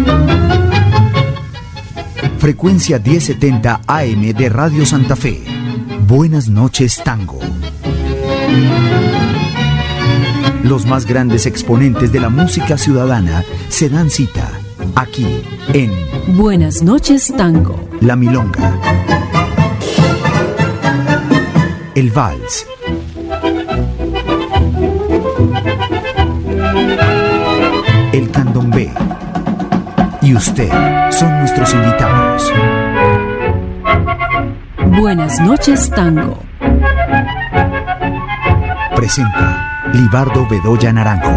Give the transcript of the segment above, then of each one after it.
Frecuencia 1070 AM de Radio Santa Fe. Buenas noches, Tango. Los más grandes exponentes de la música ciudadana se dan cita aquí en Buenas noches, Tango. La Milonga, el Vals, el Candombe y usted son nuestros invitados. Buenas noches, Tango. Presenta Libardo Bedoya Naranjo.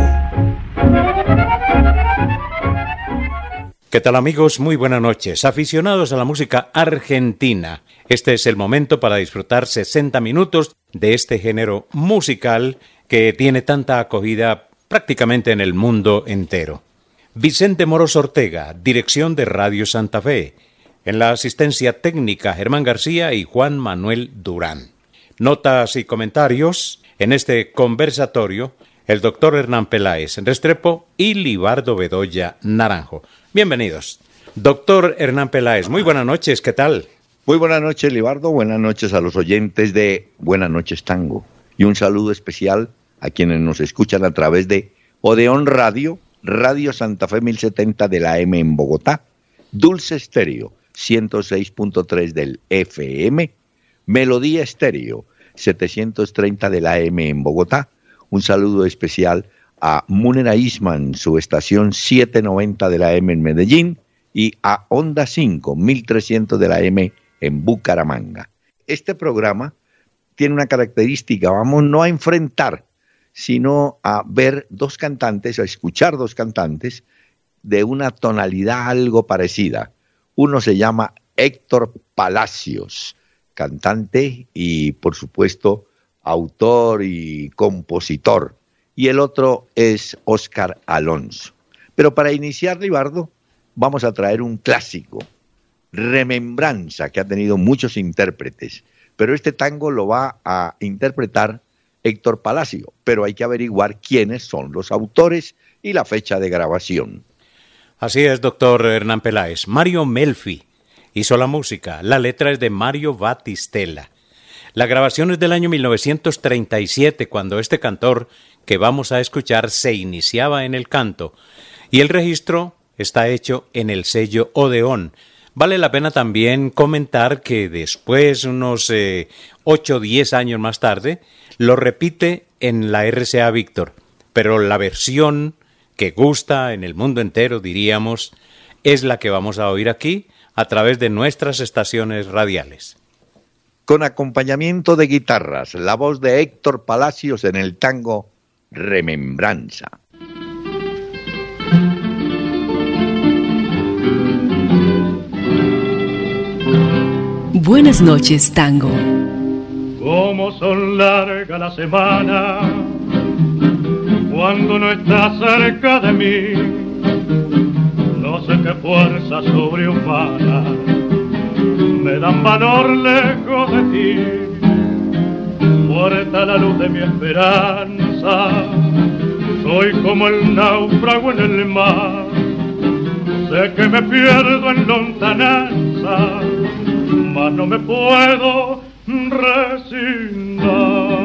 ¿Qué tal, amigos? Muy buenas noches. Aficionados a la música argentina, este es el momento para disfrutar 60 minutos de este género musical que tiene tanta acogida prácticamente en el mundo entero. Vicente Moros Ortega, dirección de Radio Santa Fe. En la asistencia técnica, Germán García y Juan Manuel Durán. Notas y comentarios en este conversatorio, el doctor Hernán Peláez Restrepo y Libardo Bedoya Naranjo. Bienvenidos. Doctor Hernán Peláez, muy buenas noches, ¿qué tal? Muy buenas noches, Libardo, buenas noches a los oyentes de Buenas noches, Tango. Y un saludo especial a quienes nos escuchan a través de Odeón Radio, Radio Santa Fe 1070 de la AM en Bogotá, Dulce Estéreo 106.3 del FM, Melodía Estéreo 730 de la AM en Bogotá. Un saludo especial a Munera Isman, su estación 790 de la AM en Medellín, y a Onda 5, 1300 de la AM en Bucaramanga. Este programa tiene una característica, vamos no a enfrentar, sino a ver dos cantantes, a escuchar dos cantantes de una tonalidad algo parecida. Uno se llama Héctor Palacios, cantante y, por supuesto, autor y compositor. Y el otro es Óscar Alonso. Pero para iniciar, Libardo, vamos a traer un clásico, Remembranza, que ha tenido muchos intérpretes. Pero este tango lo va a interpretar Héctor Palacio. Pero hay que averiguar quiénes son los autores y la fecha de grabación. Así es, doctor Hernán Peláez. Mario Melfi hizo la música. La letra es de Mario Batistella. La grabación es del año 1937, cuando este cantor que vamos a escuchar se iniciaba en el canto. Y el registro está hecho en el sello Odeón. Vale la pena también comentar que después, unos 8 o 10 años más tarde, lo repite en la RCA Víctor. Pero la versión que gusta en el mundo entero, diríamos, es la que vamos a oír aquí a través de nuestras estaciones radiales. Con acompañamiento de guitarras, la voz de Héctor Palacios en el tango Remembranza. Buenas noches, Tango. Cómo son largas las semanas cuando no estás cerca de mí. No sé qué fuerza sobrehumana me dan valor lejos de ti. Muerta la luz de mi esperanza, soy como el náufrago en el mar. Sé que me pierdo en lontananza, mas no me puedo resignar.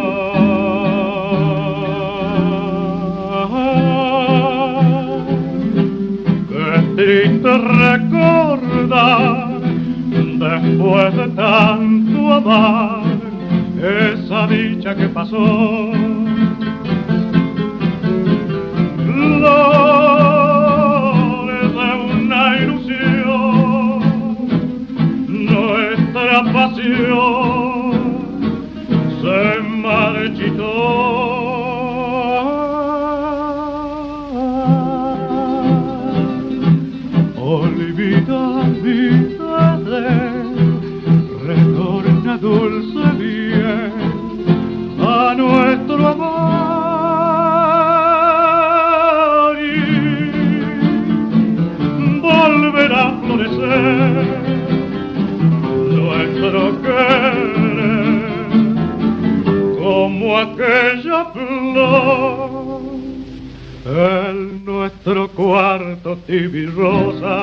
Qué triste recordar, después de tanto amar, esa dicha que pasó. Flores de una ilusión, nuestra pasión se marchitó. Olvida mi tarde, retorna dulce bien a nuestro amor y volverá a florecer nuestro querer como aquella flor en nuestro cuarto beso tibio y rosa,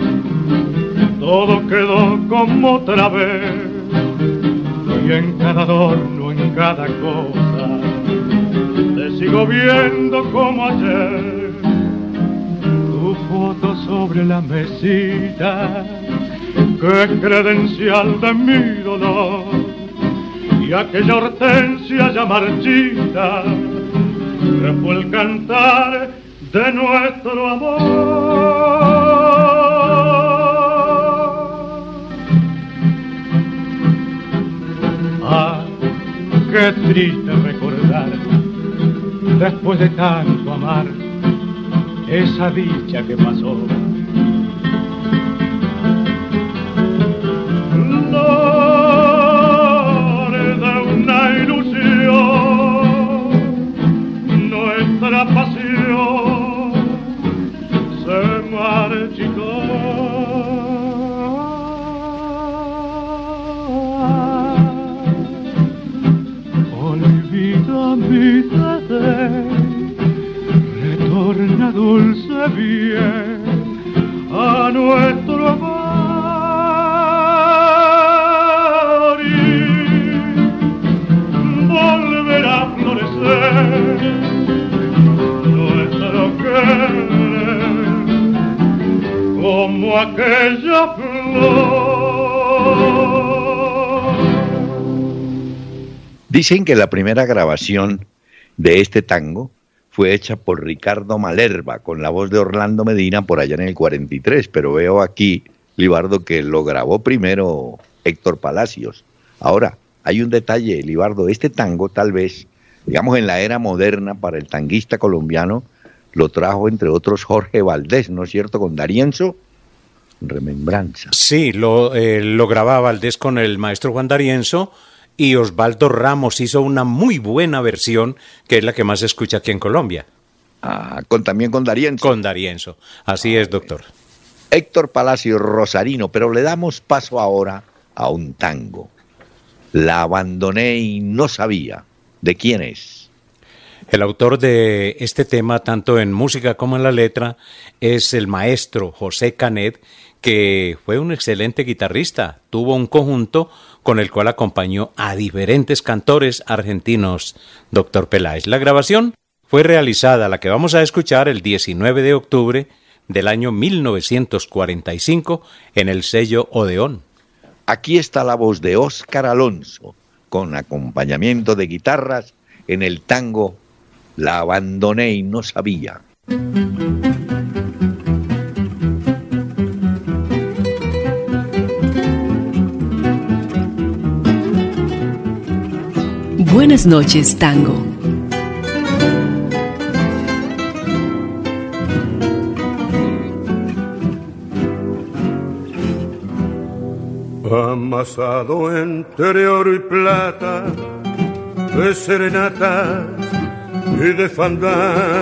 todo quedó como otra vez, y en cada adorno, en cada cosa, te sigo viendo como ayer. Tu foto sobre la mesita, que es credencial de mi dolor, y aquella hortensia ya marchita, que fue el cantar de nuestro amor. Ah, qué triste recordar, después de tanto amar, esa dicha que pasó. Nuestra pasión se marchitó. Olvida mi desdén, retorna dulce bien a nuestro amor y volverá a florecer como aquella flor. Dicen que la primera grabación de este tango fue hecha por Ricardo Malerba con la voz de Orlando Medina por allá en el 43, pero veo aquí, Libardo, que lo grabó primero Héctor Palacios. Ahora, hay un detalle, Libardo, este tango tal vez, digamos en la era moderna para el tanguista colombiano, lo trajo entre otros Jorge Valdés, ¿no es cierto?, con D'Arienzo, Remembranza. Sí, lo grababa Valdés con el maestro Juan D'Arienzo, y Osvaldo Ramos hizo una muy buena versión, que es la que más se escucha aquí en Colombia. Ah, también con D'Arienzo. Con D'Arienzo, así es, doctor. Héctor Palacios, rosarino, pero le damos paso ahora a un tango. La abandoné y no sabía. ¿De quién es? El autor de este tema, tanto en música como en la letra, es el maestro José Canet, que fue un excelente guitarrista. Tuvo un conjunto con el cual acompañó a diferentes cantores argentinos, doctor Peláez. La grabación fue realizada, la que vamos a escuchar, el 19 de octubre del año 1945 en el sello Odeón. Aquí está la voz de Óscar Alonso, con acompañamiento de guitarras en el tango La abandoné y no sabía. Buenas noches, tango. Amasado entre oro y plata, de serenatas y de fandangos,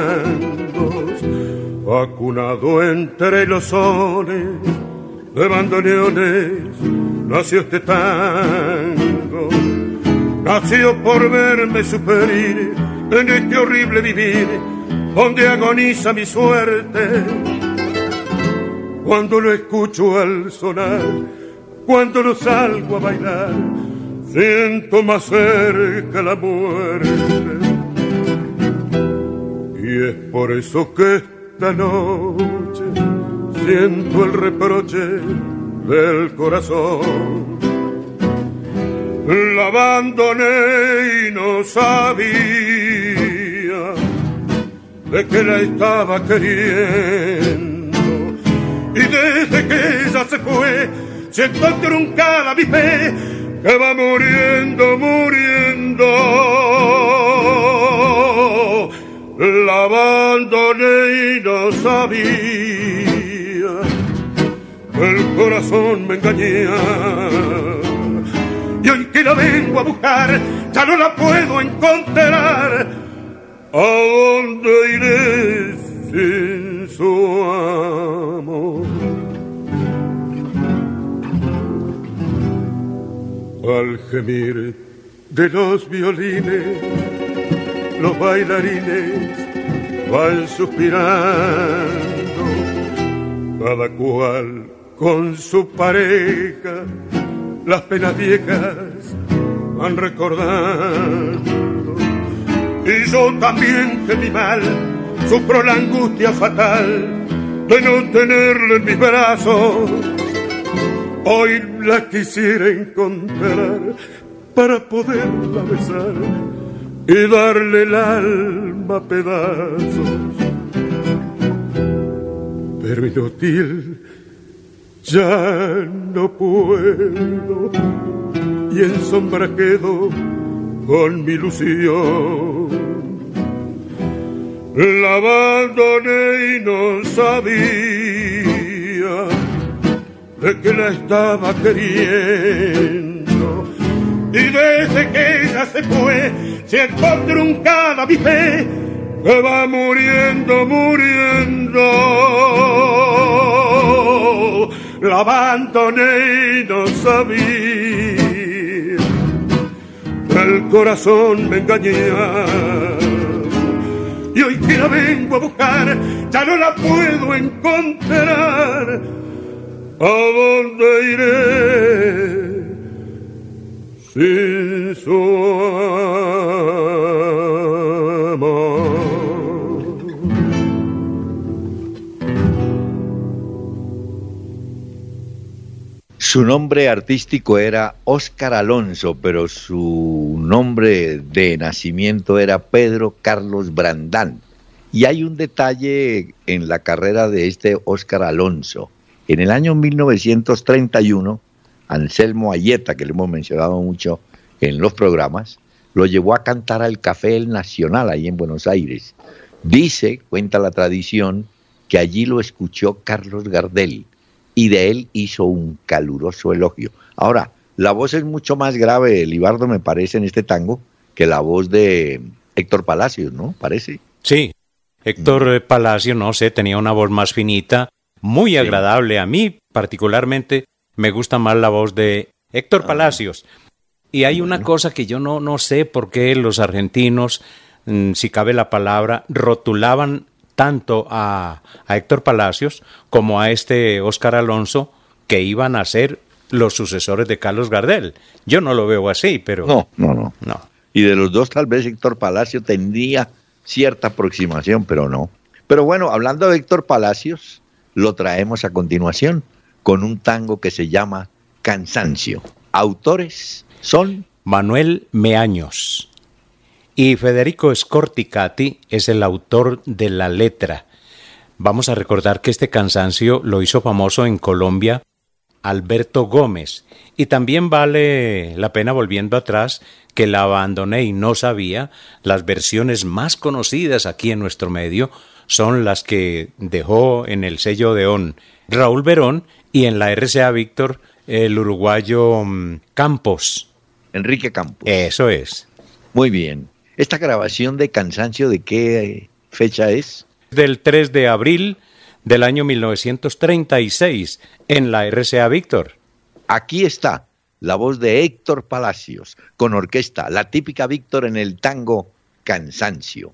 acunado entre los soles de bandoneones, nació este tango. Nació por verme superir en este horrible vivir, donde agoniza mi suerte. Cuando lo escucho al sonar, cuando lo salgo a bailar, siento más cerca la muerte. Y es por eso que esta noche siento el reproche del corazón. La abandoné y no sabía de que la estaba queriendo. Y desde que ella se fue, siento truncada mi fe, que va muriendo, muriendo. La abandoné y no sabía, el corazón me engañaba. Y hoy que la vengo a buscar, ya no la puedo encontrar. ¿A dónde iré sin su amor? Al gemir de los violines, los bailarines van suspirando, cada cual con su pareja, las penas viejas van recordando. Y yo también que mi mal sufro la angustia fatal de no tenerla en mis brazos. Hoy la quisiera encontrar para poderla besar y darle el alma a pedazos. Pero inútil, ya no puedo, y en sombra quedo con mi ilusión. La abandoné y no sabía de que la estaba queriendo, y desde que ella se fue siento truncada mi fe que va muriendo, muriendo. La abandoné y no sabía, el corazón me engañaba, y hoy que la vengo a buscar ya no la puedo encontrar. ¿A dónde iré sin su amor? Su nombre artístico era Óscar Alonso, pero su nombre de nacimiento era Pedro Carlos Brandán. Y hay un detalle en la carrera de este Óscar Alonso. En el año 1931, Anselmo Ayeta, que le hemos mencionado mucho en los programas, lo llevó a cantar al Café El Nacional, ahí en Buenos Aires. Dice, cuenta la tradición, que allí lo escuchó Carlos Gardel, y de él hizo un caluroso elogio. Ahora, la voz es mucho más grave, Libardo, me parece, en este tango, que la voz de Héctor Palacios, ¿no? ¿Parece? Sí, Héctor Palacios, no sé, tenía una voz más finita, muy agradable. A mí, particularmente, me gusta más la voz de Héctor Palacios. Y hay una cosa que yo no sé por qué los argentinos, si cabe la palabra, rotulaban tanto a Héctor Palacios como a este Óscar Alonso, que iban a ser los sucesores de Carlos Gardel. Yo no lo veo así, pero... No. Y de los dos tal vez Héctor Palacios tendría cierta aproximación, pero no. Pero bueno, hablando de Héctor Palacios, lo traemos a continuación con un tango que se llama Cansancio. Autores son Manuel Meaños y Federico Scorticati es el autor de la letra. Vamos a recordar que este Cansancio lo hizo famoso en Colombia Alberto Gómez, y también vale la pena, volviendo atrás, que La abandoné y no sabía. Las versiones más conocidas aquí en nuestro medio son las que dejó en el sello Odeón Raúl Verón y en la RCA Víctor el uruguayo Campos. Enrique Campos. Eso es. Muy bien. ¿Esta grabación de Cansancio de qué fecha es? Del 3 de abril del año 1936 en la RCA Víctor. Aquí está la voz de Héctor Palacios con orquesta, la típica Víctor en el tango Cansancio.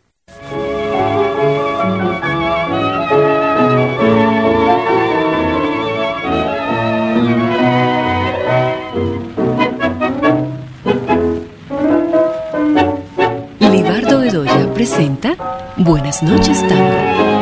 Libardo Bedoya presenta Buenas noches, Tango.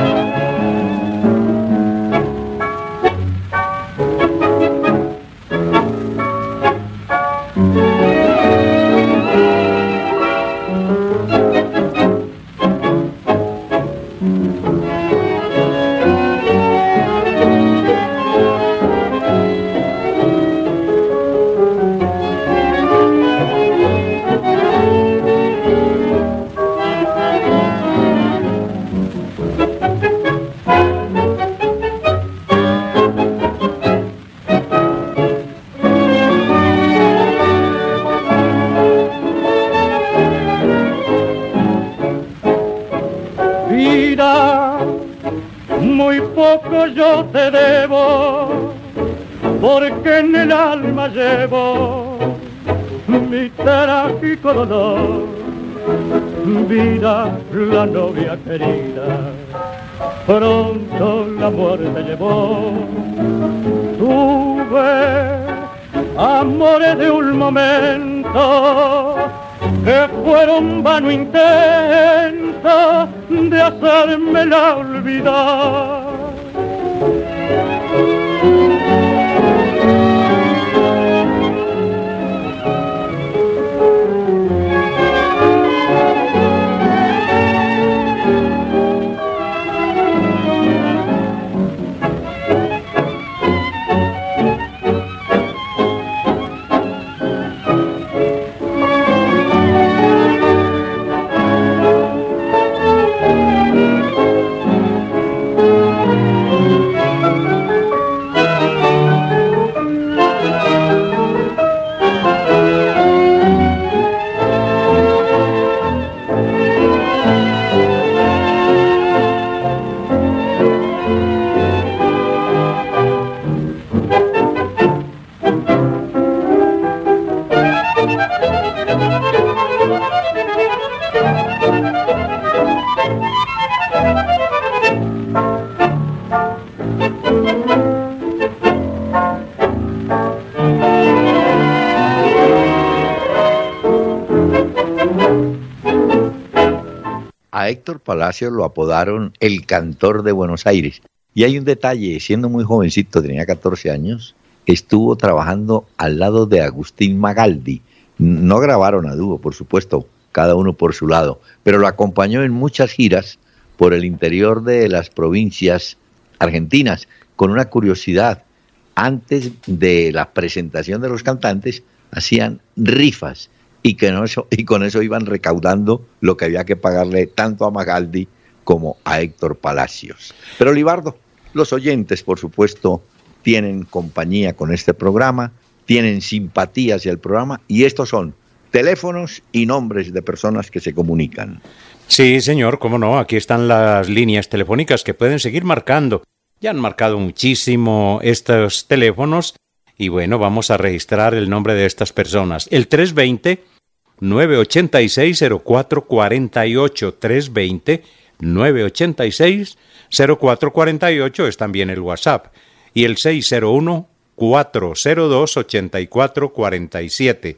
Muy poco yo te debo, porque en el alma llevo mi trágico dolor. Vida, la novia querida, pronto la muerte llevó. Tuve amores de un momento que fueron vano intento de hacérmela olvidar. A Héctor Palacios lo apodaron el cantor de Buenos Aires. Y hay un detalle, siendo muy jovencito, tenía 14 años, estuvo trabajando al lado de Agustín Magaldi. No grabaron a dúo, por supuesto, cada uno por su lado, pero lo acompañó en muchas giras por el interior de las provincias argentinas. Con una curiosidad, antes de la presentación de los cantantes, hacían rifas y con eso iban recaudando lo que había que pagarle tanto a Magaldi como a Héctor Palacios. Pero Libardo, los oyentes, por supuesto, tienen compañía con este programa, tienen simpatía hacia el programa, y estos son teléfonos y nombres de personas que se comunican. Sí, señor, cómo no, aquí están las líneas telefónicas que pueden seguir marcando. Ya han marcado muchísimo estos teléfonos y bueno, vamos a registrar el nombre de estas personas. El 320-986-0448, 320-986-0448 es también el WhatsApp, y el 601-402-8447,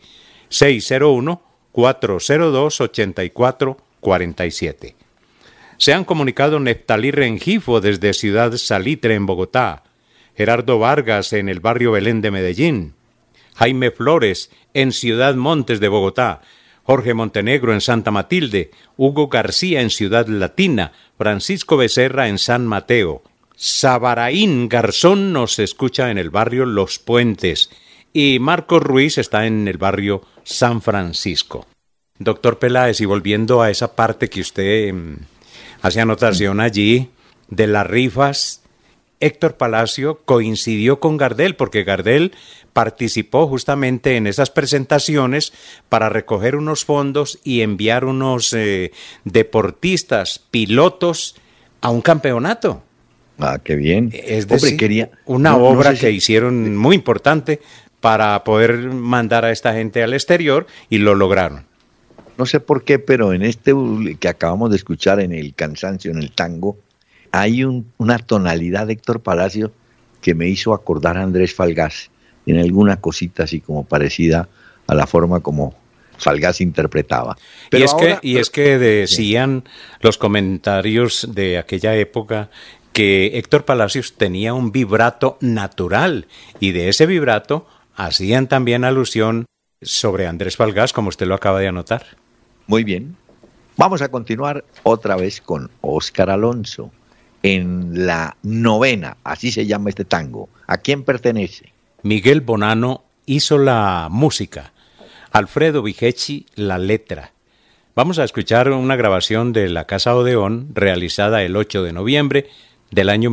601-402-8447. Se han comunicado Neftalí Rengifo desde Ciudad Salitre en Bogotá, Gerardo Vargas en el barrio Belén de Medellín, Jaime Flores en Ciudad Montes de Bogotá, Jorge Montenegro en Santa Matilde, Hugo García en Ciudad Latina, Francisco Becerra en San Mateo, Sabaraín Garzón nos escucha en el barrio Los Puentes y Marcos Ruiz está en el barrio San Francisco. Doctor Peláez, y volviendo a esa parte que usted hace anotación allí de las rifas, Héctor Palacio coincidió con Gardel porque Gardel participó justamente en esas presentaciones para recoger unos fondos y enviar unos deportistas, pilotos a un campeonato. Ah, qué bien. Es decir, obra que hicieron muy importante para poder mandar a esta gente al exterior y lo lograron. No sé por qué, pero en este que acabamos de escuchar, en el cansancio, en el tango, hay una tonalidad de Héctor Palacio que me hizo acordar a Andrés Falgás, en alguna cosita así como parecida a la forma como Falgás interpretaba. Pero es que decían los comentarios de aquella época que Héctor Palacios tenía un vibrato natural, y de ese vibrato hacían también alusión sobre Andrés Falgás, como usted lo acaba de anotar. Muy bien. Vamos a continuar otra vez con Óscar Alonso, en la novena, así se llama este tango. ¿A quién pertenece? Miguel Bonano hizo la música, Alfredo Vigecci la letra. Vamos a escuchar una grabación de la Casa Odeón realizada el 8 de noviembre del año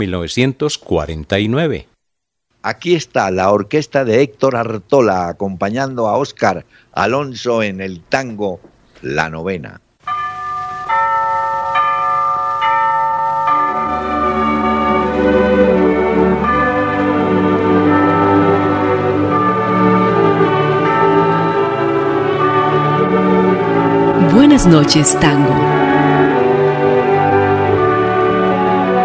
1949. Aquí está la orquesta de Héctor Artola acompañando a Óscar Alonso en el tango La Novena. Buenas noches, tango.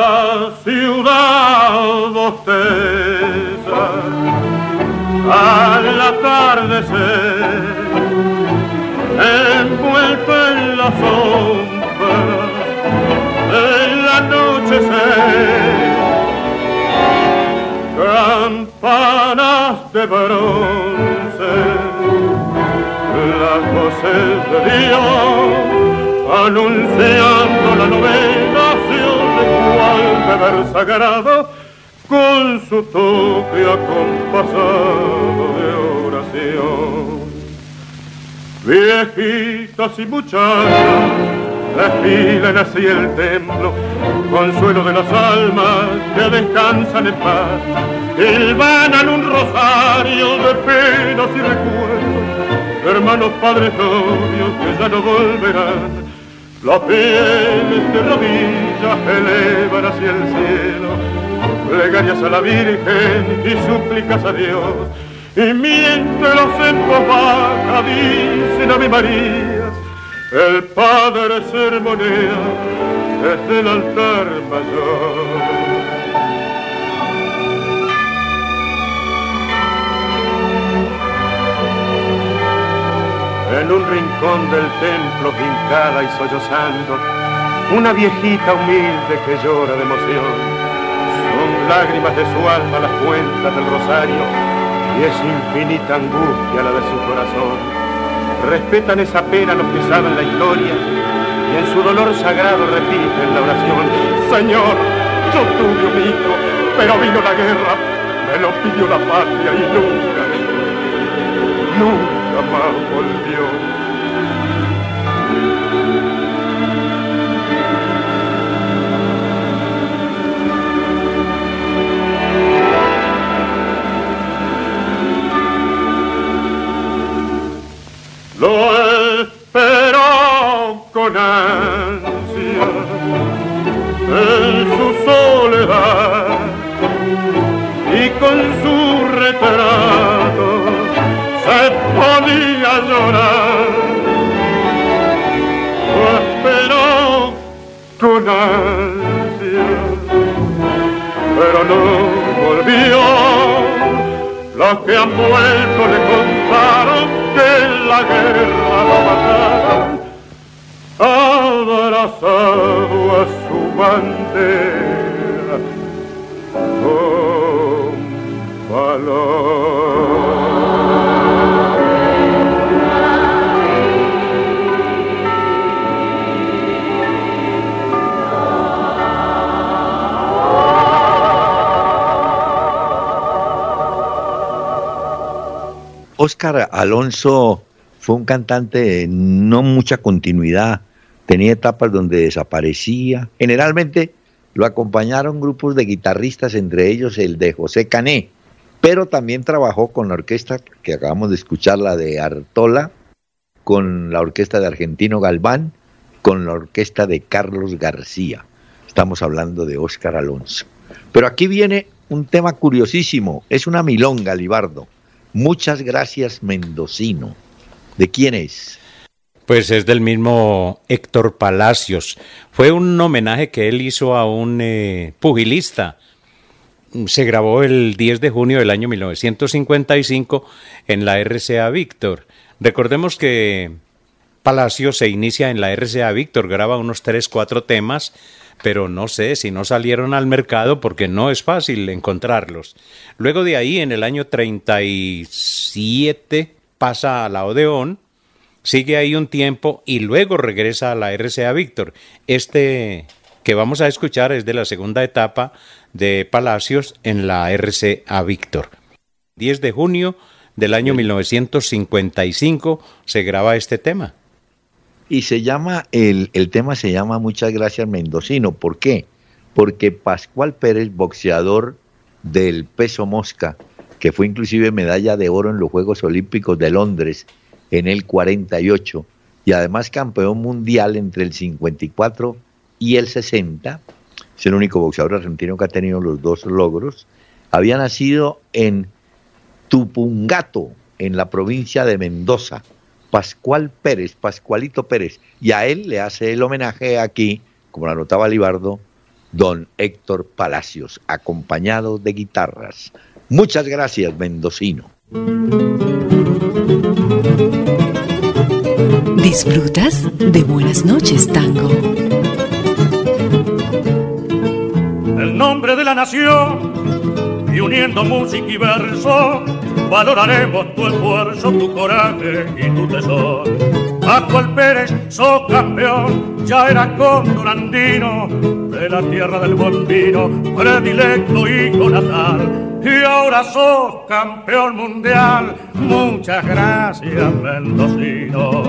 La ciudad bosteza al atardecer, envuelto en la sombra del anochecer. Campanas de bronce, las voces de Dios, anunciando la novenación de cual deber sagrado, con su toque acompasado de oración. Viejitas y muchachas desfilan así el templo, consuelo de las almas que descansan en paz, hilvanan un rosario de penas y recuerdos, hermanos padres novios que ya no volverán. Las pieles de rodillas elevan hacia el cielo, plegarias a la Virgen y súplicas a Dios, y mientras en voz baja dicen Ave Marías, el Padre sermonea desde el altar mayor. En un rincón del templo, hincada y sollozando, una viejita humilde que llora de emoción. Son lágrimas de su alma las cuentas del rosario, y es infinita angustia la de su corazón. Respetan esa pena los que saben la historia, y en su dolor sagrado repiten la oración. Señor, yo tuve un hijo, pero vino la guerra, me lo pidió la patria y nunca más volvió. Lo esperó con ansia en su soledad y con su retrato se podía llorar. Lo esperó con ansia, pero no volvió. Los que han vuelto le contaron que en la guerra lo mataron, abrazado a su bandera con valor. Óscar Alonso fue un cantante de no mucha continuidad, tenía etapas donde desaparecía. Generalmente lo acompañaron grupos de guitarristas, entre ellos el de José Cané, pero también trabajó con la orquesta que acabamos de escuchar, la de Artola, con la orquesta de Argentino Galván, con la orquesta de Carlos García. Estamos hablando de Óscar Alonso. Pero aquí viene un tema curiosísimo, es una milonga, Libardo. Muchas gracias, Mendocino. ¿De quién es? Pues es del mismo Héctor Palacios. Fue un homenaje que él hizo a un pugilista. Se grabó el 10 de junio del año 1955 en la RCA Víctor. Recordemos que Palacios se inicia en la RCA Víctor, graba unos 3-4 temas, pero no sé si no salieron al mercado porque no es fácil encontrarlos. Luego de ahí, en el año 37, pasa a la Odeón, sigue ahí un tiempo y luego regresa a la RCA Víctor. Este que vamos a escuchar es de la segunda etapa de Palacios en la RCA Víctor. 10 de junio del año 1955 se graba este tema. Y se llama, el tema se llama Muchas gracias, Mendocino. ¿Por qué? Porque Pascual Pérez, boxeador del peso mosca, que fue inclusive medalla de oro en los Juegos Olímpicos de Londres en el 48, y además campeón mundial entre el 54 y el 60, es el único boxeador argentino que ha tenido los dos logros, había nacido en Tupungato, en la provincia de Mendoza. Pascual Pérez, Pascualito Pérez, y a él le hace el homenaje aquí, como lo anotaba Libardo, don Héctor Palacios, acompañado de guitarras. Muchas gracias, mendocino. ¿Disfrutas de Buenas noches, Tango? En nombre de la nación y uniendo música y verso, valoraremos tu esfuerzo, tu coraje y tu tesoro. Pascual Pérez, sos campeón, ya eras cóndor andino, de la tierra del buen vino, predilecto y natal. Y ahora sos campeón mundial, muchas gracias, mendocino.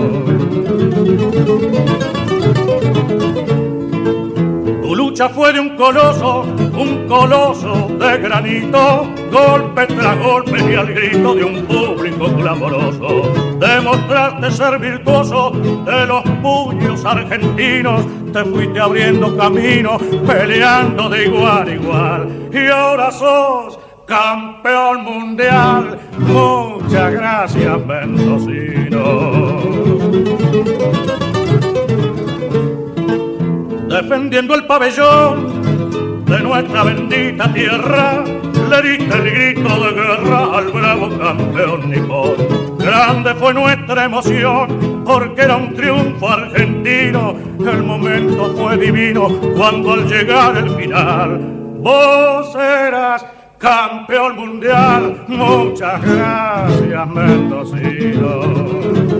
Tu lucha fue de un coloso de granito, golpe tras golpe y al grito de un público clamoroso. Demostraste ser virtuoso de los puños argentinos, te fuiste abriendo camino, peleando de igual a igual. Y ahora sos campeón mundial, muchas gracias, mendocino. Defendiendo el pabellón de nuestra bendita tierra, le diste el grito de guerra al bravo campeón nipón. Grande fue nuestra emoción, porque era un triunfo argentino. El momento fue divino cuando al llegar el final, vos eras campeón mundial. Muchas gracias, mendocino.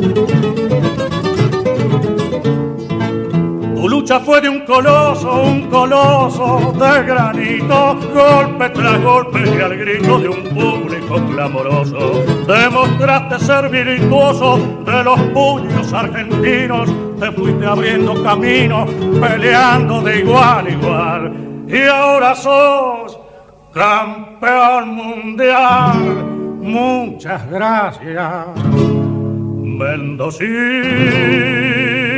Tu lucha fue de un coloso de granito, golpe tras golpe y al grito de un público clamoroso. Demostraste ser virtuoso de los puños argentinos, te fuiste abriendo camino, peleando de igual a igual. Y ahora sos campeón mundial, muchas gracias, mendocino.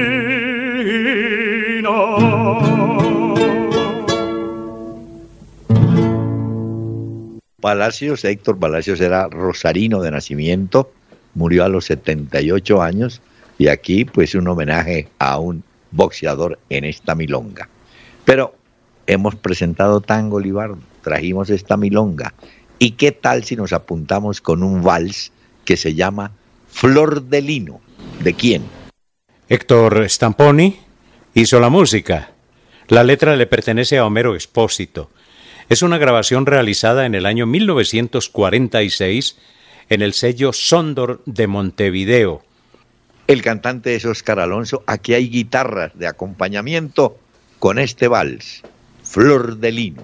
Palacios, Héctor Palacios, era rosarino de nacimiento, murió a los 78 años y aquí pues un homenaje a un boxeador en esta milonga. Pero hemos presentado tango, Libardo, trajimos esta milonga. ¿Y qué tal si nos apuntamos con un vals que se llama Flor de Lino? ¿De quién? Héctor Stamponi hizo la música. La letra le pertenece a Homero Expósito. Es una grabación realizada en el año 1946 en el sello Sondor de Montevideo. El cantante es Óscar Alonso. Aquí hay guitarras de acompañamiento con este vals, Flor de Lino.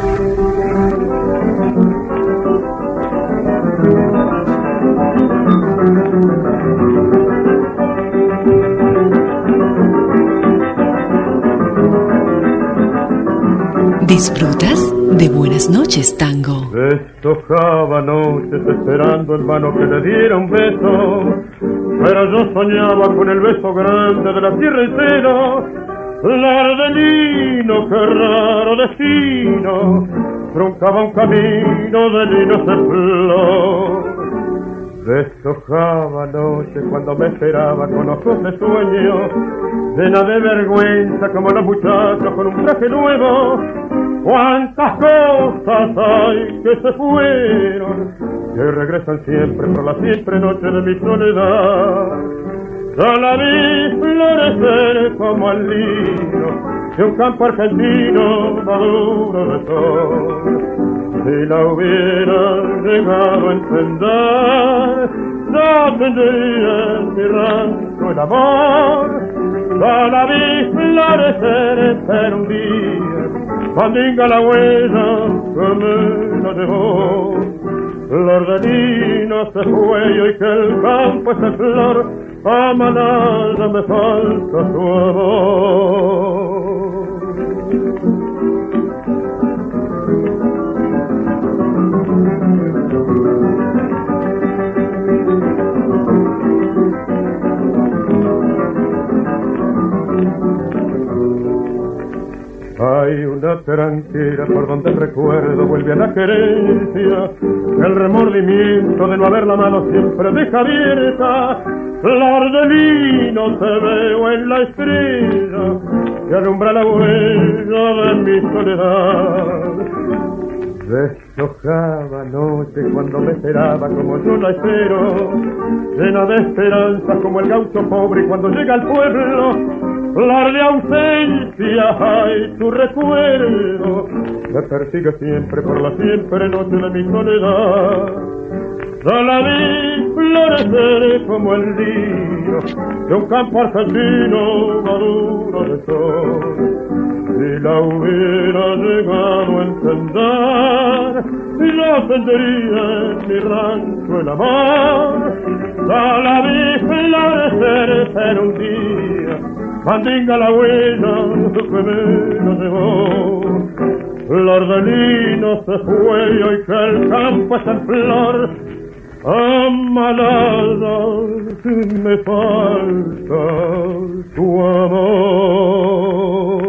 ¿Disfrutas de Buenas noches, Tango? Deshojaba noches esperando en vano que le diera un beso, pero yo soñaba con el beso grande de la tierra entera. Flor de lino, qué raro destino, truncaba un camino de linos de flor. Deshojaba noche cuando me esperaba con ojos de sueño, llena de vergüenza como la muchacha con un traje nuevo. Cuántas cosas hay que se fueron, que regresan siempre por la siempre noche de mi soledad. Yo la vi florecer como el lino de un campo argentino maduro de sol. Si la hubiera llegado a encender, no tendría en mi rancho el amor. Yo la vi florecer, pero un día mandinga la huella que me la llevó. Flor de lino se fue y hoy que el campo es de flor, a manada me falta su amor. Hay una tranquera por donde el recuerdo vuelve a la querencia, el remordimiento de no haberla amado siempre deja abierta. Flor de lino te veo en la estrella, que alumbra la huella de mi soledad. Deshojaba noche cuando me esperaba como yo la espero, llena de esperanzas como el gaucho pobre cuando llega al pueblo. La de ausencia, ay, tu recuerdo me persigue siempre por la siempre noche de mi soledad. Yo la vi florecer como el lío de un campo argentino maduro de sol. Si la hubiera llegado a entender, yo tendría en mi rancho el amor. Yo la vi florecer, pero un día mandinga la huella que me lo llevó. Flor de lino se fue y hoy que el campo está en flor, amalada me falta tu amor.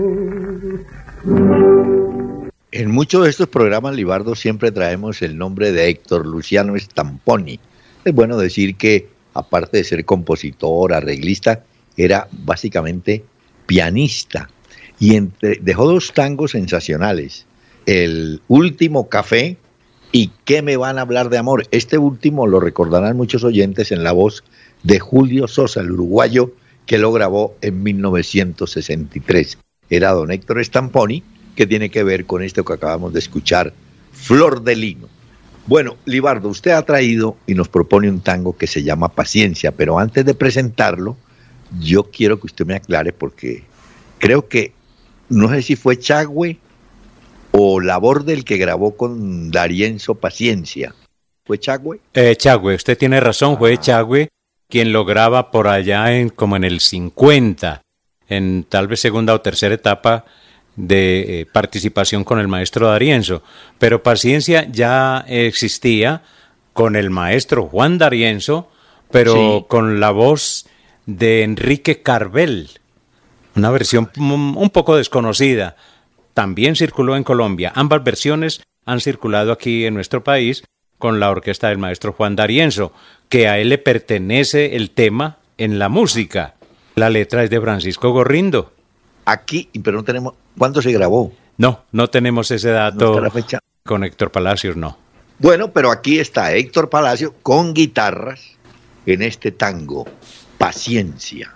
En muchos de estos programas, Libardo, siempre traemos el nombre de Héctor Luciano Stamponi. Es bueno decir que, aparte de ser compositor, arreglista, era básicamente pianista. Y dejó 2 tangos sensacionales: El último café y ¿Qué me van a hablar de amor? Este último lo recordarán muchos oyentes en la voz de Julio Sosa, el uruguayo, que lo grabó en 1963. Era don Héctor Stamponi, que tiene que ver con esto que acabamos de escuchar, Flor de Lino. Bueno, Libardo, usted ha traído y nos propone un tango que se llama Paciencia, pero antes de presentarlo, yo quiero que usted me aclare, porque creo que, no sé si fue Chagüe o Laborde el que grabó con D'Arienzo Paciencia. ¿Fue Chagüe? Chagüe, usted tiene razón, fue Chagüe quien lo graba por allá como en el 50, en tal vez segunda o tercera etapa de participación con el maestro D'Arienzo. Pero Paciencia ya existía con el maestro Juan D'Arienzo, pero sí, con la voz de Enrique Carvel, una versión un poco desconocida. También circuló en Colombia. Ambas versiones han circulado aquí en nuestro país con la orquesta del maestro Juan D'Arienzo, que a él le pertenece el tema en la música. La letra es de Francisco Gorrindo. Aquí, pero no tenemos... ¿Cuándo se grabó? No tenemos ese dato. ¿No está la fecha? Con Héctor Palacios, no. Bueno, pero aquí está Héctor Palacios con guitarras en este tango, Paciencia.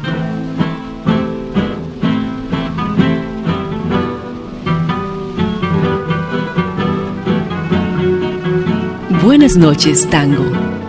Buenas noches, tango.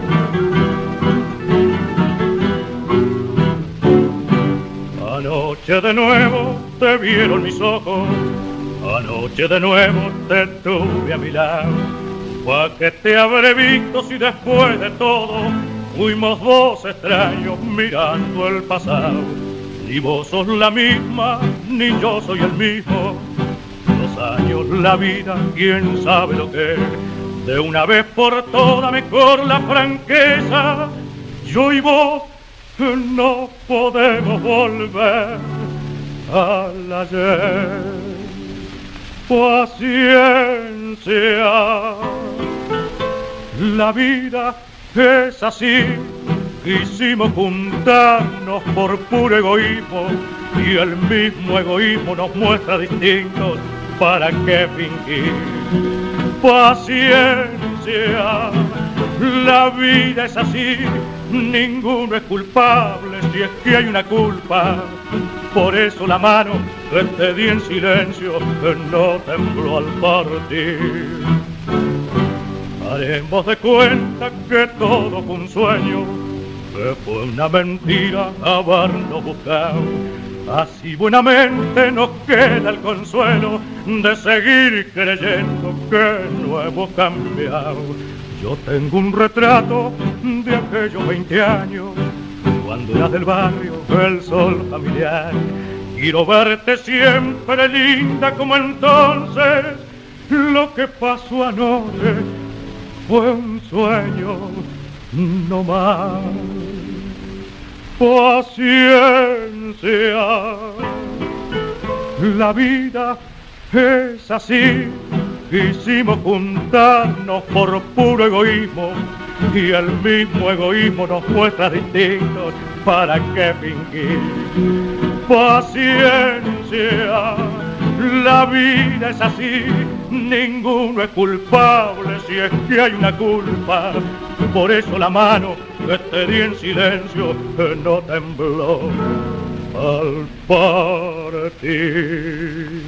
Anoche de nuevo te vieron mis ojos, anoche de nuevo te tuve a mi lado. ¿Pa' qué te habré visto si después de todo fuimos 2 extraños mirando el pasado? Ni vos sos la misma, ni yo soy el mismo. Los años, la vida, quién sabe lo que es. De una vez por todas mejor la franqueza. Yo y vos no podemos volver al ayer. Paciencia, la vida es así. Quisimos juntarnos por puro egoísmo y el mismo egoísmo nos muestra distintos. ¿Para qué fingir? Paciencia, la vida es así. Ninguno es culpable si es que hay una culpa. Por eso la mano que te di en silencio que no tembló al partir. Haremos de cuenta que todo fue un sueño, que fue una mentira habernos buscado. Así buenamente nos queda el consuelo de seguir creyendo que no hemos cambiado. Yo tengo un retrato de aquellos 20 años, cuando eras del barrio, el sol familiar. Quiero verte siempre linda como entonces. Lo que pasó anoche fue un sueño, no más. Paciencia, la vida es así. Quisimos juntarnos por puro egoísmo y el mismo egoísmo nos muestra distintos. ¿Para qué fingir? Paciencia, la vida es así, ninguno es culpable si es que hay una culpa. Por eso la mano que te di en silencio no tembló al partir.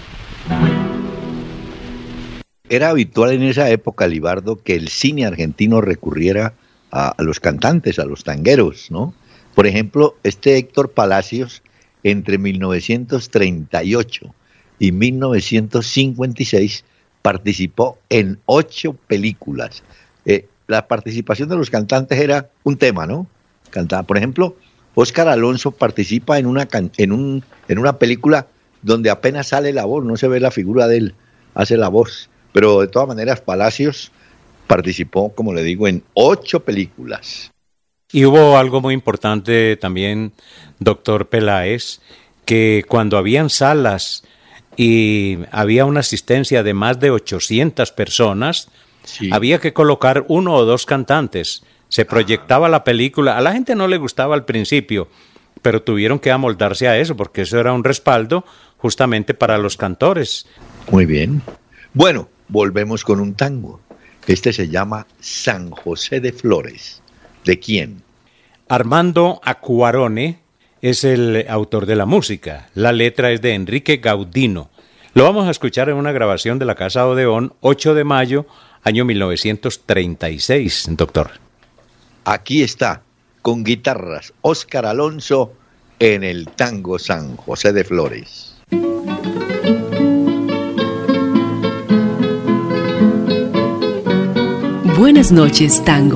Era habitual en esa época, Libardo, que el cine argentino recurriera a los cantantes, a los tangueros, ¿no? Por ejemplo, Héctor Palacios, entre 1938 y 1956, participó en 8 películas. La participación de los cantantes era un tema, ¿no? Cantaba, por ejemplo, Óscar Alonso participa en una película donde apenas sale la voz, no se ve la figura de él, hace la voz. Pero de todas maneras, Palacios participó, como le digo, en 8 películas. Y hubo algo muy importante también, doctor Peláez, que cuando habían salas y había una asistencia de más de 800 personas, sí, había que colocar 1 o 2 cantantes. Se proyectaba la película. A la gente no le gustaba al principio, pero tuvieron que amoldarse a eso, porque eso era un respaldo justamente para los cantores. Muy bien. Bueno, volvemos con un tango. Este se llama San José de Flores. ¿De quién? Armando Acquarone es el autor de la música. La letra es de Enrique Gaudino. Lo vamos a escuchar en una grabación de la Casa Odeón, 8 de mayo, año 1936, doctor. Aquí está, con guitarras, Óscar Alonso en el tango San José de Flores. Buenas noches, tango.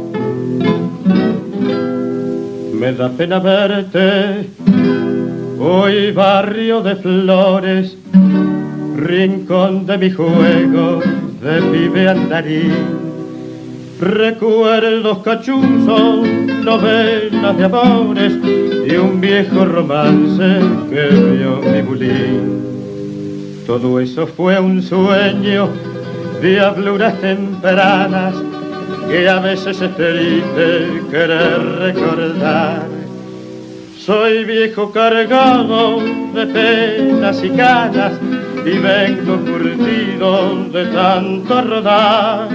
Me da pena verte, hoy barrio de flores, rincón de mi juego, de pibe andarín. Recuerdos cachuzos, novelas de amores y un viejo romance que vio mi bulín. Todo eso fue un sueño, diabluras tempranas, que a veces es triste querer recordar. Soy viejo cargado de penas y canas y vengo curtido de tanto rodar.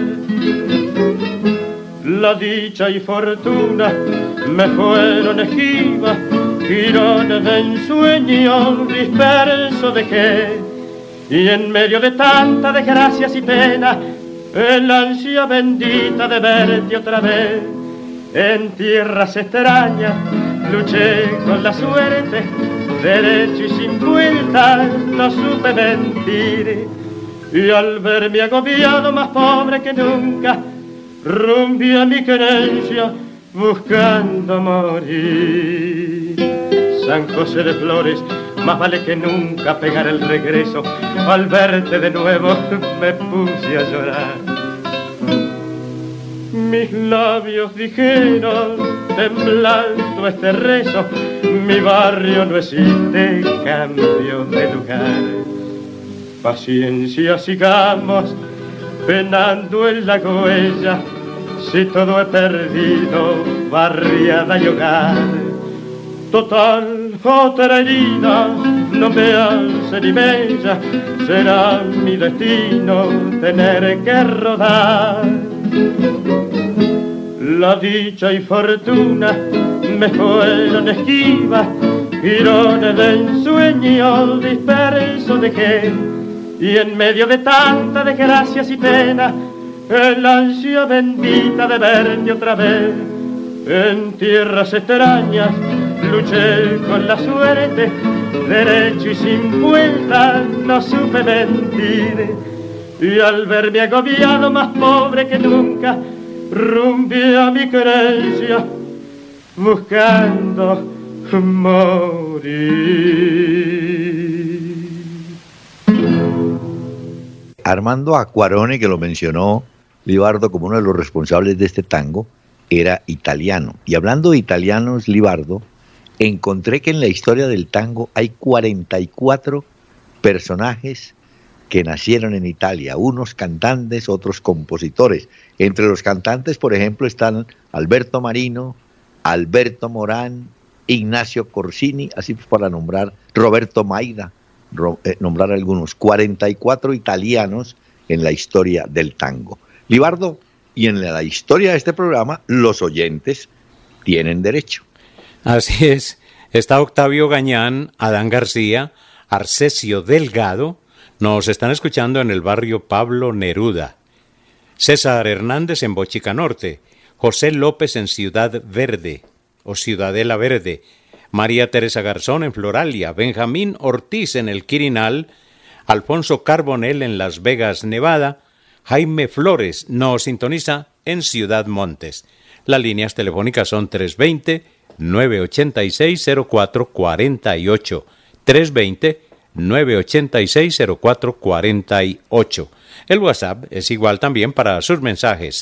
La dicha y fortuna me fueron esquivas, girones de ensueño disperso dejé, y en medio de tanta desgracias y penas, el ansia bendita de verte otra vez. En tierras extrañas luché con la suerte, derecho y sin vuelta no supe mentir, y al verme agobiado más pobre que nunca, rumbí a mi querencia buscando morir. San José de Flores, más vale que nunca pegar el regreso. Al verte de nuevo me puse a llorar. Mis labios dijeron, temblando este rezo, mi barrio no existe, cambio de lugar. Paciencia, sigamos penando en la huella, si todo he perdido, barriada y hogar. Total, otra herida no me hace ni mella, será mi destino tener que rodar. La dicha y fortuna me fueron esquivas, girones de ensueño disperso dejé, y en medio de tanta desgracias y pena, el ansia bendita de verte otra vez. En tierras extrañas luché con la suerte, derecho y sin vuelta no supe mentir, y al verme agobiado más pobre que nunca, rumbé a mi querencia buscando morir. Armando Acquarone, que lo mencionó Libardo como uno de los responsables de este tango, era italiano. Y hablando de italianos, Libardo, encontré que en la historia del tango hay 44 personajes que nacieron en Italia, unos cantantes, otros compositores. Entre los cantantes, por ejemplo, están Alberto Marino, Alberto Morán, Ignacio Corsini, así para nombrar Roberto Maida, nombrar algunos, 44 italianos en la historia del tango. Libardo, y en la historia de este programa, los oyentes tienen derecho. Así es, está Octavio Gañán, Adán García, Arcesio Delgado, nos están escuchando en el barrio Pablo Neruda, César Hernández en Bochica Norte, José López en Ciudad Verde o Ciudadela Verde, María Teresa Garzón en Floralia, Benjamín Ortiz en El Quirinal, Alfonso Carbonell en Las Vegas, Nevada, Jaime Flores nos sintoniza en Ciudad Montes. Las líneas telefónicas son 320-986-0448, 320-986-0448. El WhatsApp es igual también para sus mensajes,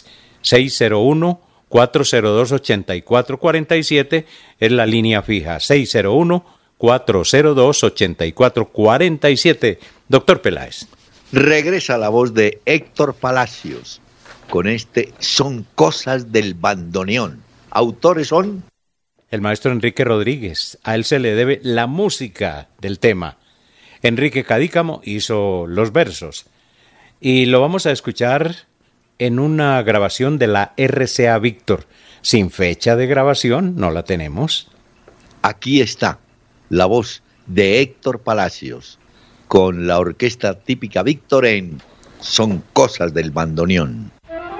601-402-8447 es la línea fija, 601-402-8447. Doctor Peláez. Regresa la voz de Héctor Palacios con este Son Cosas del Bandoneón. Autores son el maestro Enrique Rodríguez, a él se le debe la música del tema. Enrique Cadícamo hizo los versos y lo vamos a escuchar en una grabación de la RCA Víctor. Sin fecha de grabación, no la tenemos. Aquí está la voz de Héctor Palacios con la orquesta típica Víctor en Son Cosas del Bandoneón.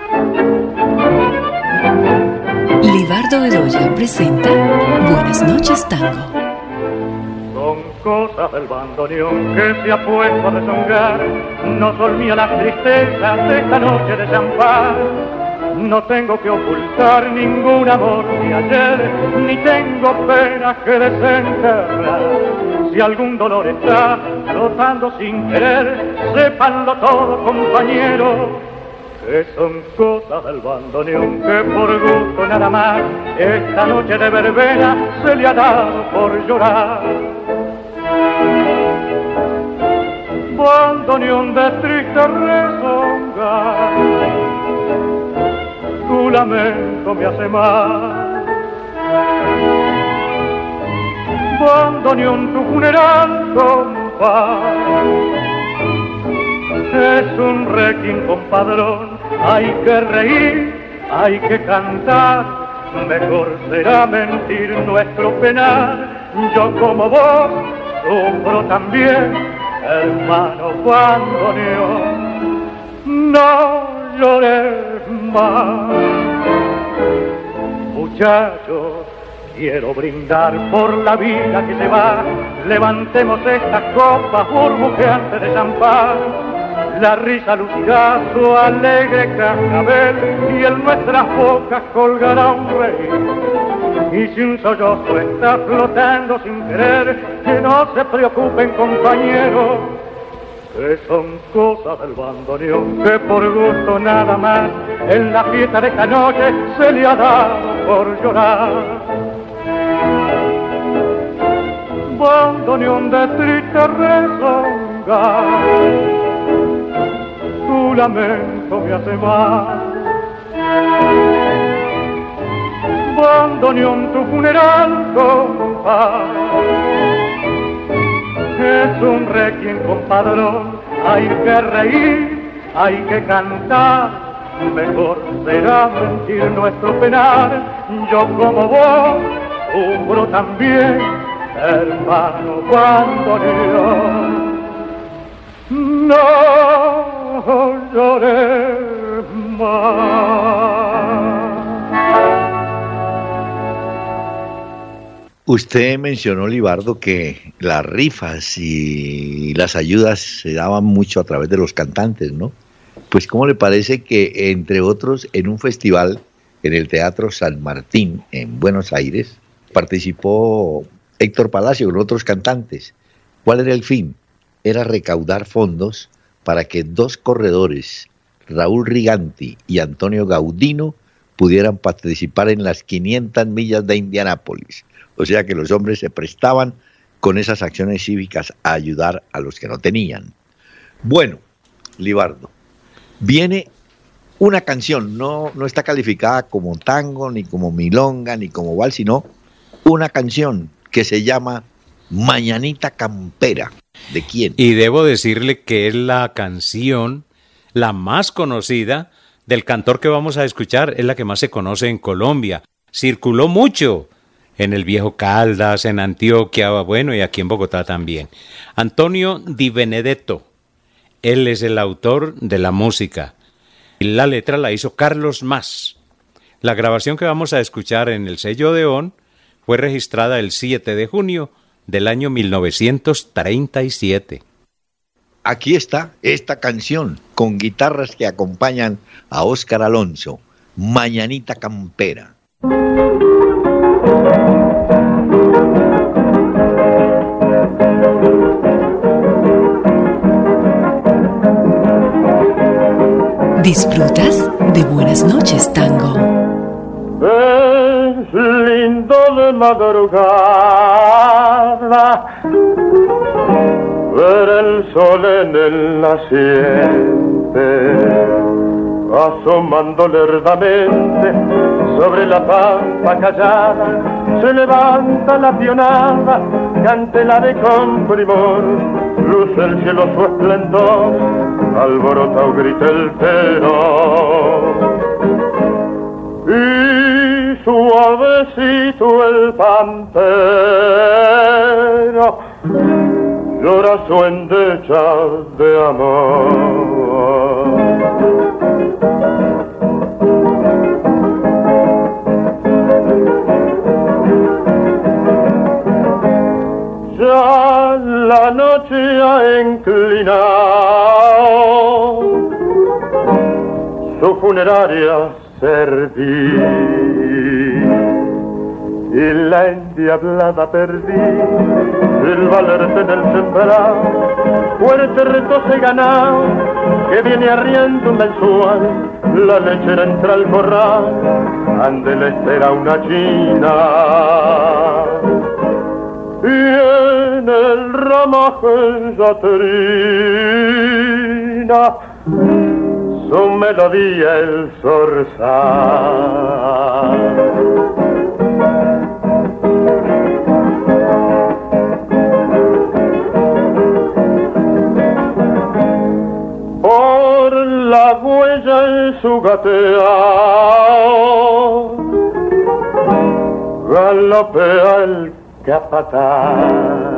Libardo Bedoya presenta Buenas noches, Tango. Son cosas del bandoneón que se ha puesto a rezongar, no son mías las tristezas de esta noche de champán. No tengo que ocultar ningún amor de ayer, ni tengo pena que desenterrar. Si algún dolor está brotando sin querer, sépanlo todos, compañeros, que son cosas del bandoneón que por gusto nada más esta noche de verbena se le ha dado por llorar. Bandoneón de triste rezongar, tu lamento me hace mal. Bandoneón, tu funeral, compás, es un requiem, compadrón. Hay que reír, hay que cantar, mejor será mentir nuestro penar. Yo como vos sufro también, hermano bandoneón, no llores más. Muchachos, quiero brindar por la vida que se va, levantemos estas copas burbujeantes de champán. La risa lucirá su alegre cascabel y en nuestras bocas colgará un rey. Y si un sollozo está flotando sin querer, que no se preocupen, compañeros, que son cosas del bandoneón que por gusto nada más en la fiesta de esta noche se le ha dado por llorar. Bandoneón de triste rezongar, tu lamento me hace mal. Bandoneón, tu funeral, compás, es un requiem, compadrón. Hay que reír, hay que cantar, mejor será mentir nuestro penar. Yo como vos sufro también, hermano bandoneón, no lloré más. Usted mencionó, Libardo, que las rifas y las ayudas se daban mucho a través de los cantantes, ¿no? Pues, ¿cómo le parece que, entre otros, en un festival en el Teatro San Martín, en Buenos Aires, participó Héctor Palacio con otros cantantes? ¿Cuál era el fin? Era recaudar fondos para que dos corredores, Raúl Riganti y Antonio Gaudino, pudieran participar en las 500 millas de Indianápolis. O sea que los hombres se prestaban con esas acciones cívicas a ayudar a los que no tenían. Bueno, Libardo, viene una canción, no está calificada como tango, ni como milonga, ni como vals, sino una canción que se llama Mañanita Campera. ¿De quién? Y debo decirle que es la canción la más conocida del cantor que vamos a escuchar, es la que más se conoce en Colombia. Circuló mucho en el Viejo Caldas, en Antioquia, bueno, y aquí en Bogotá también. Antonio Di Benedetto, él es el autor de la música. Y la letra la hizo Carlos Mas. La grabación que vamos a escuchar en el sello Odeón fue registrada el 7 de junio del año 1937. Aquí está esta canción con guitarras que acompañan a Óscar Alonso, Mañanita Campera. ¿Disfrutas de Buenas noches, Tango? Es lindo de madrugada ver el sol en el naciente, asomando lerdamente sobre la pampa callada, se levanta la pionada, cantela de con primor, luce el cielo su esplendor, alborota o grita el pero. Y suavecito el pampero llora su endecha de amor. Ya la noche ha inclinado su funeraria serví y la endiablada perdí el valerte del sembrado, fuerte retos he ganado que viene arriendo un mensual, la lechera entra al corral, ande le espera una china y en el ramaje ya trina su melodía el zorzal. Por la huella en su gateao galopea el capataz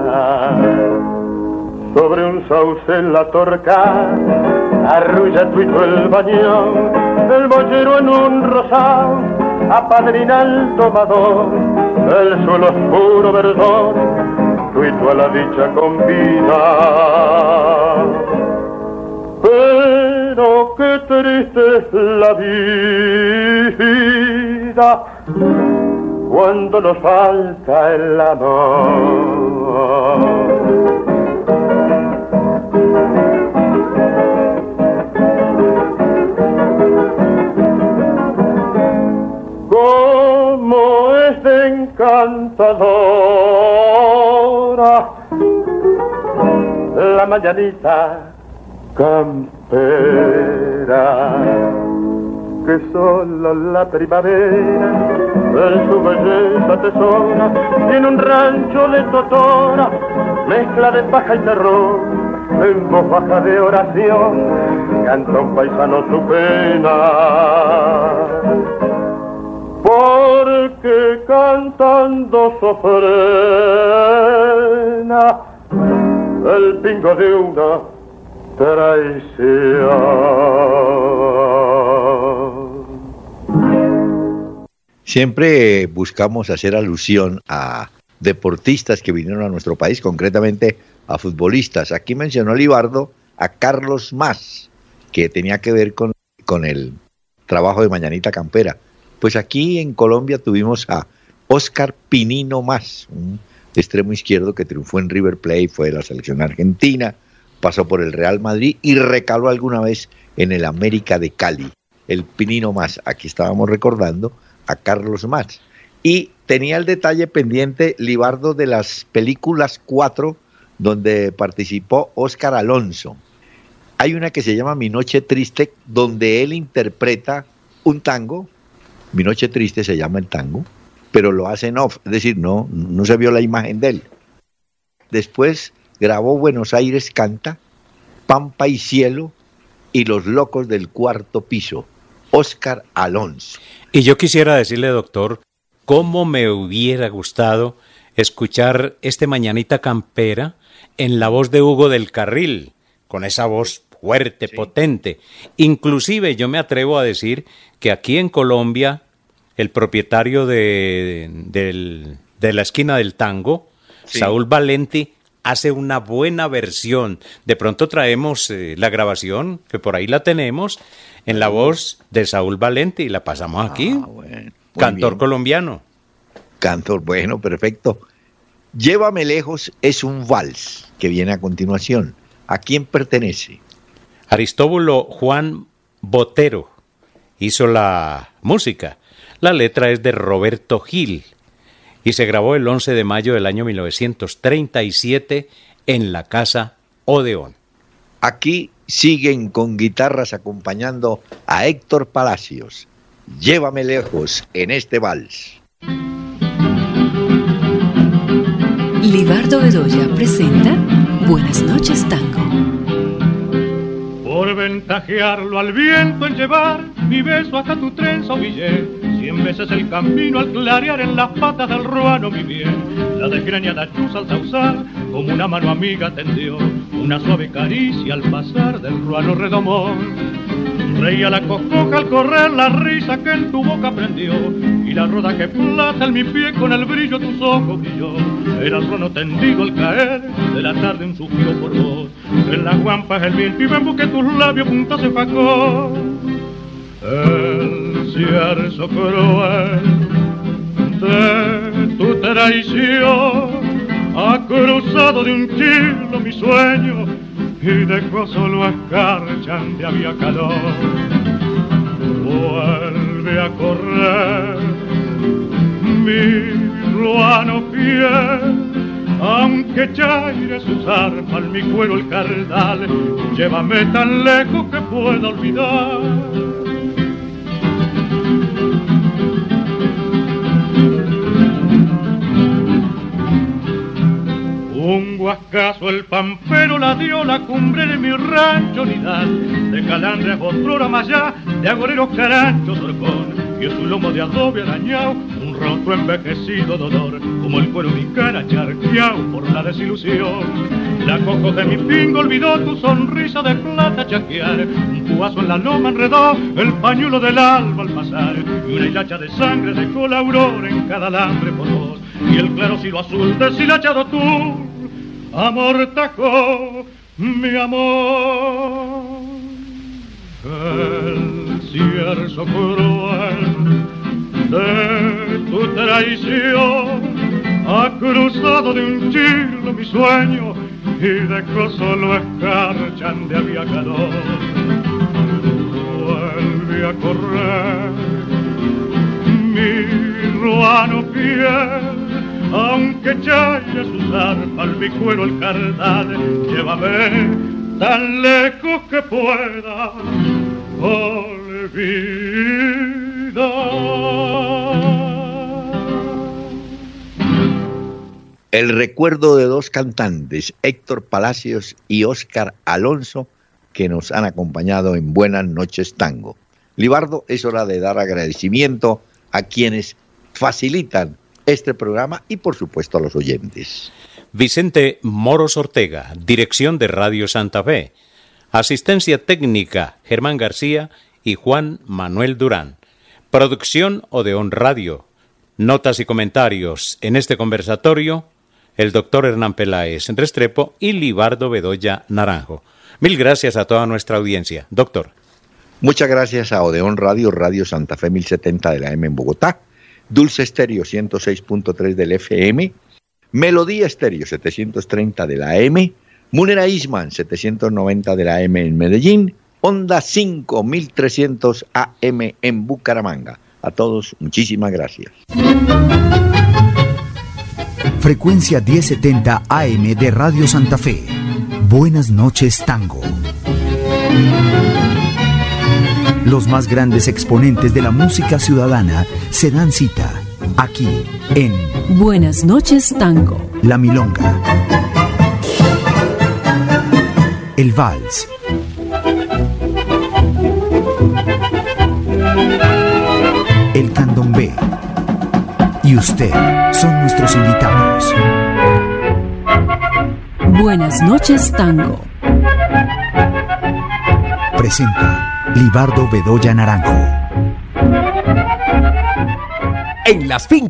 sobre un sauce en la torca, arrulla tuito el bañón, el boyero en un rosal, apadrina el tomador, el suelo es puro verdor, tuito a la dicha convida. Pero qué triste es la vida cuando nos falta el amor. Como es de encantadora la mañanita campera, que solo la primavera en su belleza atesora, tiene un rancho de totora, mezcla de paja y terror, en voz baja de oración canta un paisano su pena, porque cantando sofrena el pingo de una traición. Siempre buscamos hacer alusión a deportistas que vinieron a nuestro país, concretamente a futbolistas. Aquí mencionó Libardo a Carlos Mas, que tenía que ver con el trabajo de Mañanita Campera. Pues aquí en Colombia tuvimos a Óscar Pinino Mas, un extremo izquierdo que triunfó en River Plate, fue de la selección argentina, pasó por el Real Madrid y recaló alguna vez en el América de Cali. El Pinino Mas, aquí estábamos recordando a Carlos Mas. Y tenía el detalle pendiente, Libardo, de las películas 4 donde participó Óscar Alonso. Hay una que se llama Mi Noche Triste, donde él interpreta un tango. Mi Noche Triste se llama el tango, pero lo hace en off, es decir, no se vio la imagen de él. Después grabó Buenos Aires Canta, Pampa y Cielo y Los Locos del Cuarto Piso, Óscar Alonso. Y yo quisiera decirle, doctor, cómo me hubiera gustado escuchar este Mañanita Campera en la voz de Hugo del Carril, con esa voz fuerte, sí, potente. Inclusive yo me atrevo a decir que aquí en Colombia el propietario de la esquina del tango, sí, Saúl Valenti, hace una buena versión. De pronto traemos la grabación, que por ahí la tenemos, en la voz de Saúl Valenti, y la pasamos aquí. Bueno, cantor colombiano. Cantor, bueno, perfecto. Llévame lejos es un vals que viene a continuación. ¿A quién pertenece? Aristóbulo Juan Botero hizo la música. La letra es de Roberto Gil y se grabó el 11 de mayo del año 1937 en la Casa Odeón. Aquí siguen con guitarras acompañando a Héctor Palacios. Llévame lejos en este vals. Libardo Bedoya presenta Buenas noches, Tango. Por ventajearlo al viento en llevar mi beso hasta tu trenza humillé 100 veces el camino al clarear en las patas del ruano mi bien. La desgreñada chuza al sausar como una mano amiga tendió una suave caricia al pasar del ruano redomón. Reía la cocoja al correr la risa que en tu boca prendió y la roda que plata en mi pie con el brillo tus ojos brilló. Era el ruano tendido al caer de la tarde un suspiro por vos. En las guampas el viento y ven que tus labios puntos se facó. El cierzo cruel de tu traición ha cruzado de un kilo mi sueño y dejó solo a escarchan de había calor. Vuelve a correr mi ruano fiel, aunque chaire sus armas mi cuero el cardal, llévame tan lejos que pueda olvidar. Un guascazo el pampero la dio la cumbre de mi rancho nidal, de calandrias otrora más allá, de agoreros caranchos orcón, y en su lomo de adobe arañao, un rostro envejecido de dolor, como el cuero mi cara charqueao por la desilusión. La cojo de mi pingo olvidó tu sonrisa de plata chasquear, un puazo en la loma enredó el pañuelo del alba al pasar, y una hilacha de sangre dejó la aurora en cada alambre por vos, y el claro cielo azul deshilachado tú amortajó mi amor. El cierzo cruel de tu traición ha cruzado de un chilo mi sueño y dejó solo escarchan de había calor. Vuelve a correr mi ruano fiel, aunque chaye sus arpas mi cuero el cardal, llévame tan lejos que pueda olvidar. El recuerdo de dos cantantes, Héctor Palacios y Óscar Alonso, que nos han acompañado en Buenas noches Tango. Libardo, es hora de dar agradecimiento a quienes facilitan este programa y por supuesto a los oyentes. Vicente Moros Ortega, dirección de Radio Santa Fe. Asistencia técnica, Germán García y Juan Manuel Durán. Producción Odeón Radio. Notas y comentarios en este conversatorio, el doctor Hernán Peláez Restrepo y Libardo Bedoya Naranjo. Mil gracias a toda nuestra audiencia. Doctor. Muchas gracias a Odeón Radio, Radio Santa Fe 1070 de la M en Bogotá, Dulce Estéreo 106.3 del FM, Melodía Estéreo 730 de la AM, Munera Isman 790 de la AM en Medellín, Onda 5300 AM en Bucaramanga. A todos, muchísimas gracias. Frecuencia 1070 AM de Radio Santa Fe. Buenas noches, Tango. Los más grandes exponentes de la música ciudadana se dan cita Aquí, en Buenas noches, Tango. La Milonga. El Vals. El Candombe. Y usted son nuestros invitados. Buenas noches, Tango. Presenta Libardo Bedoya Naranjo. En las fincas